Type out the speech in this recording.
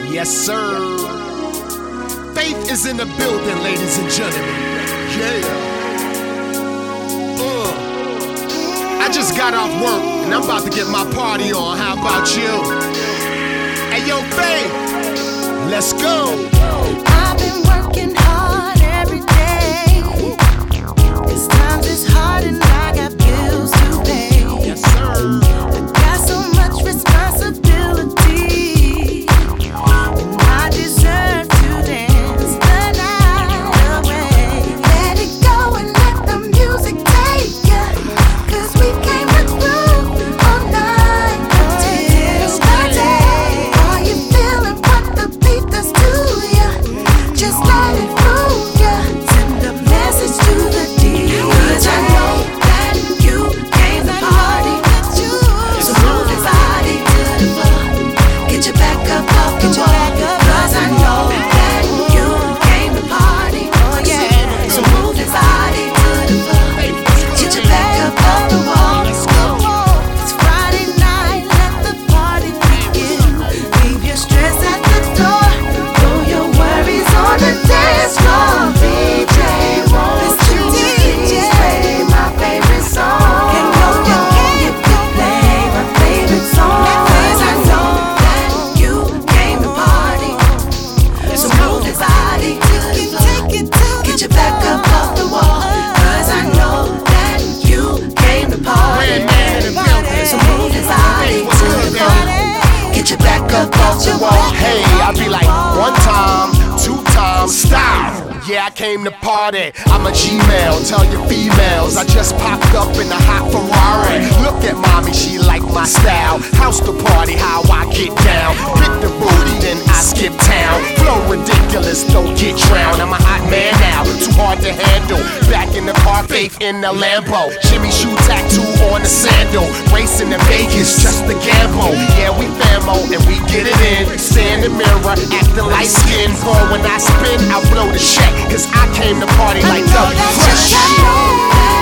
Yes, sir. Faith is in the building, ladies and gentlemen. Yeah. I just got off work and I'm about to get my party on. How about you? Hey, yo, Faith, let's go. I've been working hard every day. 'Cause times is hard and I got bills to pay. Yes, sir. I got so much responsibility, and I deserve to dance the night away. Let it go and let the music take ya, 'cause we came through all night until the day. Are you feeling what the beat does to ya? Just let it move ya. Send a message to the DJ. 'Cause I know that you came to party, so move your body to the floor. Get your back up off the wall. 'Cause I know that you came to party, so move your body to the floor. Get your back up off the wall. It's Friday night, let the party begin. Leave your stress at the door, throw your worries on the dance floor. DJ, won't you please play my favorite song? Can you play my favorite song? 'Cause I know that you came to party, so move your body to the floor. Get your back up off the wall. 'Cause I know that you came to party, so move your body to the floor. Get your back up off the wall. Hey, I be like, one time, two times, stop. Yeah, I came to party. I'm a Gmail, tell your females I just popped up in a hot Ferrari. Look at mommy, she like my style. House to party, how I get down. Pick the booty, then I skip town. Flow ridiculous, don't get drowned. I'm a hot man now, too hard to handle. Back in the car, Faith in the Lambo. Jimmy Choo tattoo on the sandal. Racing in Vegas, just a gamble. Yeah, we famo and we get it in. Stay in the mirror, acting light skin. Boy, when I spin, I blow the check. 'Cause I came to party like W Fresh.